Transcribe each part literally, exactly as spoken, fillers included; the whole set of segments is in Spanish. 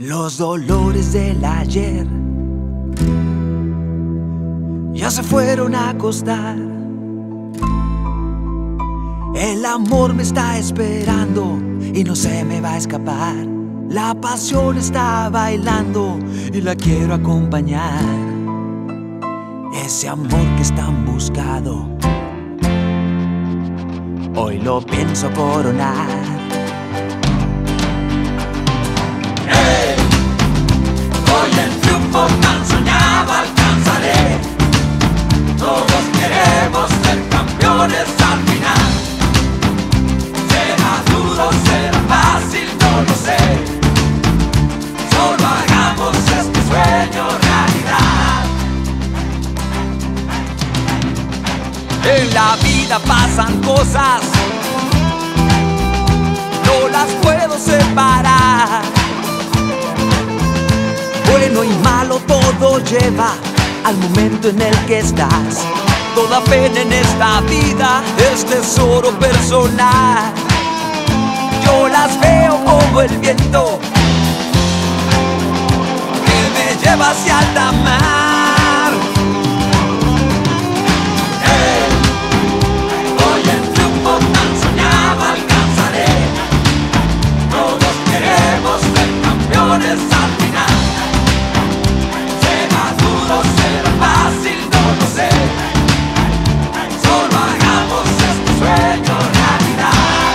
Los dolores del ayer ya se fueron a acostar. El amor me está esperando y no se me va a escapar. La pasión está bailando y la quiero acompañar. Ese amor que es tan buscado, hoy lo pienso coronar. Tan soñado alcanzaré. Todos queremos ser campeones al final. Será duro, será fácil, no lo sé. Solo hagamos este sueño realidad. En la vida pasan cosas, no las puedo separar. Bueno y malo todo lleva al momento en el que estás. Toda pena en esta vida es tesoro personal. Yo las veo como el viento que me lleva hacia alta mar. Hey, hoy el triunfo tan soñado alcanzaré. Todos queremos ser campeones al final. Será fácil, no lo sé. Solo hagamos este sueño realidad.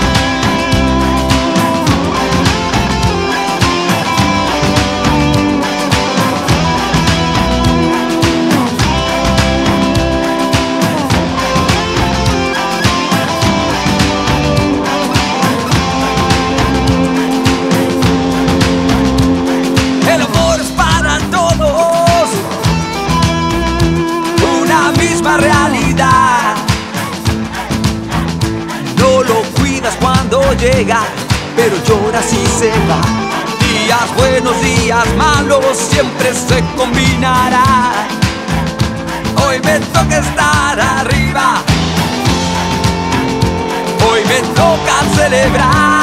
El amor es para todos, misma realidad. No lo cuidas cuando llega, pero llora si se va. Días buenos, días malos, siempre se combinará. Hoy me toca estar arriba, hoy me toca celebrar.